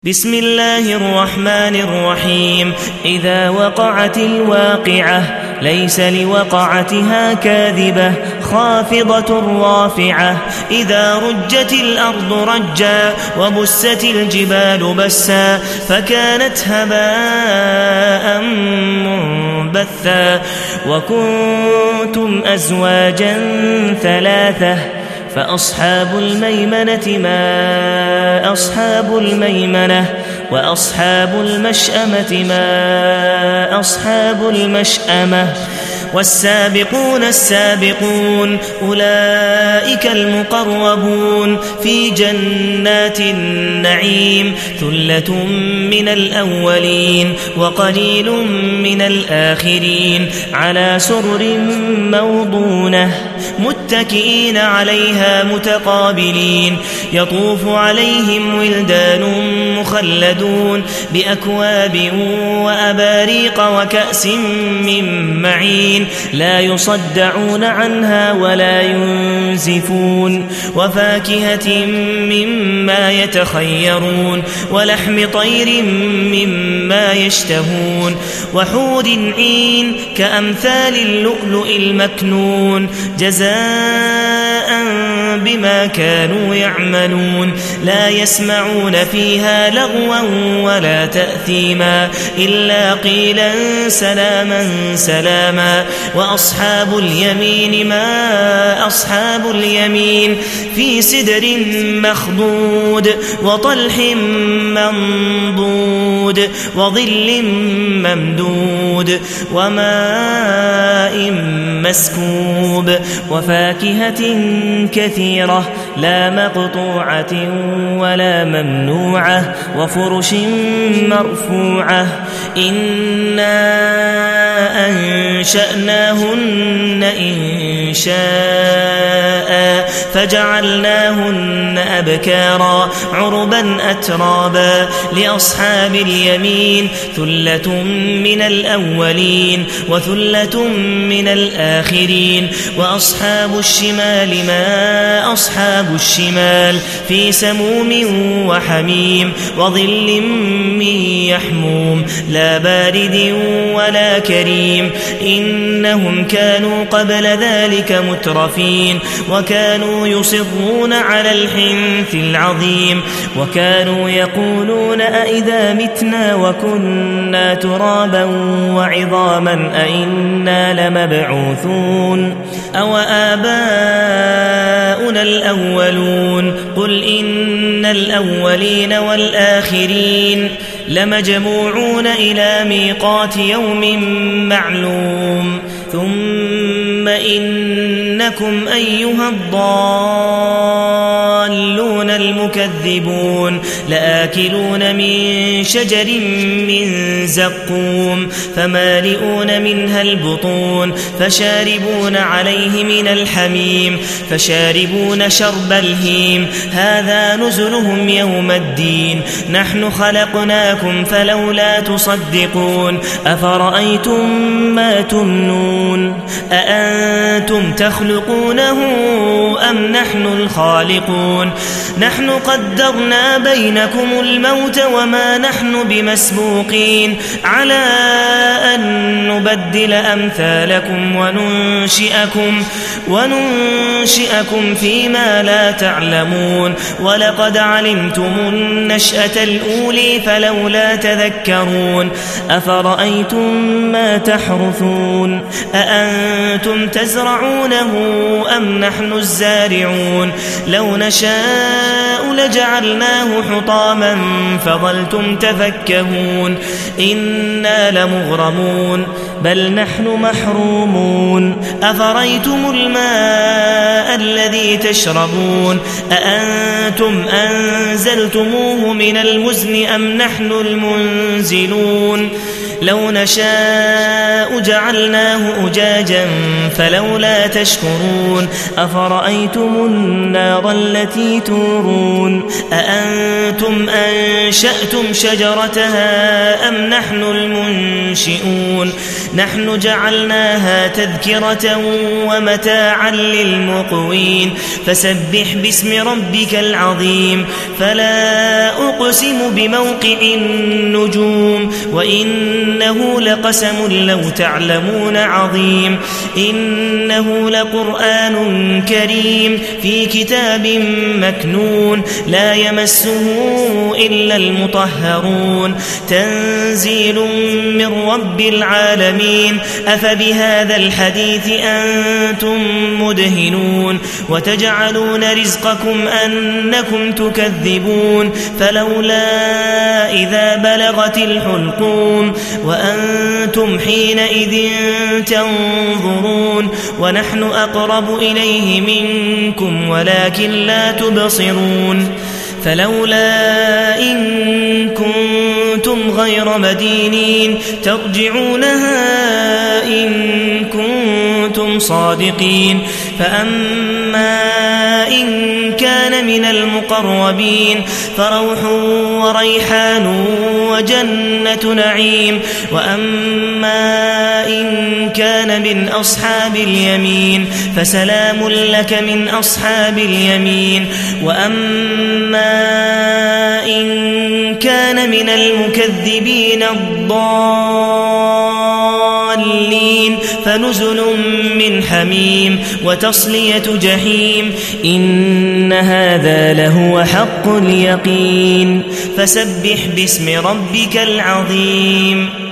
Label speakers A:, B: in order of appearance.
A: بسم الله الرحمن الرحيم. إذا وقعت الواقعة ليس لوقعتها كاذبة خافضة رافعة. إذا رجت الأرض رجا وبست الجبال بسا فكانت هباء منبثا. وكنتم أزواجا ثلاثة فأصحاب الميمنة ما أصحاب الميمنة وأصحاب المشأمة ما أصحاب المشأمة. والسابقون السابقون أولئك المقربون في جنات النعيم. ثلة من الأولين وقليل من الآخرين على سرر موضونة متكئين عليها متقابلين. يطوف عليهم ولدان مخلدون بأكواب وأباريق وكأس من معين لا يصدعون عنها ولا ينزفون. وفاكهة مما يتخيرون ولحم طير مما يشتهون. وحور عين كأمثال اللؤلؤ المكنون جزاء بما كانوا يعملون. لا يسمعون فيها لغوا ولا تأثيما إلا قيلا سلاما سلاما. وأصحاب اليمين ما أصحاب اليمين في سدر مخضود وطلح منضود وظل ممدود وماء مسكوب. وفاكهة كثيرة لا مقطوعة ولا ممنوعة وفرش مرفوعة. إنا أنشأناهن إنشاء فجعلناهن أبكارا عربا أترابا. لأصحاب اليمين ثلة من الأولين وثلة من الآخرين. وأصحاب الشمال ما أصحاب الشمال في سموم وحميم وظل من يحموم لا بارد ولا كريم. إنهم كانوا قبل ذلك مترفين وكانوا يصرون على الحنث العظيم. وكانوا يقولون أئذا متنا وكنا ترابا وعظاما أئنا لمبعوثون أو آباؤنا الأولون. قل إن الأولين والآخرين لمجموعون إلى ميقات يوم معلوم. ثم إنكم أيها الضالون المكذبون لآكلون من شجر من زقوم فمالئون منها البطون فشاربون عليه من الحميم فشاربون شرب الهيم. هذا نزلهم يوم الدين. نحن خلقناكم فلولا تصدقون. أفرأيتم ما تمنون أأنتم تخلقونه أم نحن الخالقون. نحن قدرنا بينكم الموت وما نحن بمسبوقين على أن نبدل أمثالكم وننشئكم فيما لا تعلمون. ولقد علمتم النشأة الأولي فلولا تذكرون. أفرأيتم ما تحرثون أأنتم تزرعونه أم نحن الزارعون. لو نشاء لجعلناه حطاما فظلتم تفكهون. إنا لمغرمون بل نحن محرومون. أفرأيتم الماء الذي تشربون أأنتم أنزلتموه من المزن أم نحن المنزلون. لو نشاء جعلناه أجاجا فلولا تشكرون أفرأيتم النار التي تورون أأنتم أنشأتم شجرتها أم نحن المنشئون نحن جعلناها تذكرة ومتاعا للمقوين فسبح باسم ربك العظيم فلا أقسم بموقع النجوم وإنه لقسم لو تعلمون عظيم إنه لقرآن كريم في كتاب مكنون لا يمسه إلا المطهرون تنزيل من رب العالمين أفبهذا الحديث أنتم مدهنون وتجعلون رزقكم أنكم تكذبون فلولا إذا بلغت الحلقوم وأنتم حينئذ تنظرون ونحن أقرب إليه منكم ولكن لا تبصرون فلولا إن كنتم غير مدينين ترجعونها إن كنتم صادقين فأما إن كان من المقربين فروح وريحان وجنة نعيم وأما إن كان من أصحاب اليمين فسلام لك من أصحاب اليمين وأما إن كان من المكذبين الضالين فنزل من حميم وتصلية جحيم إن هذا لهو حق اليقين فسبح باسم ربك العظيم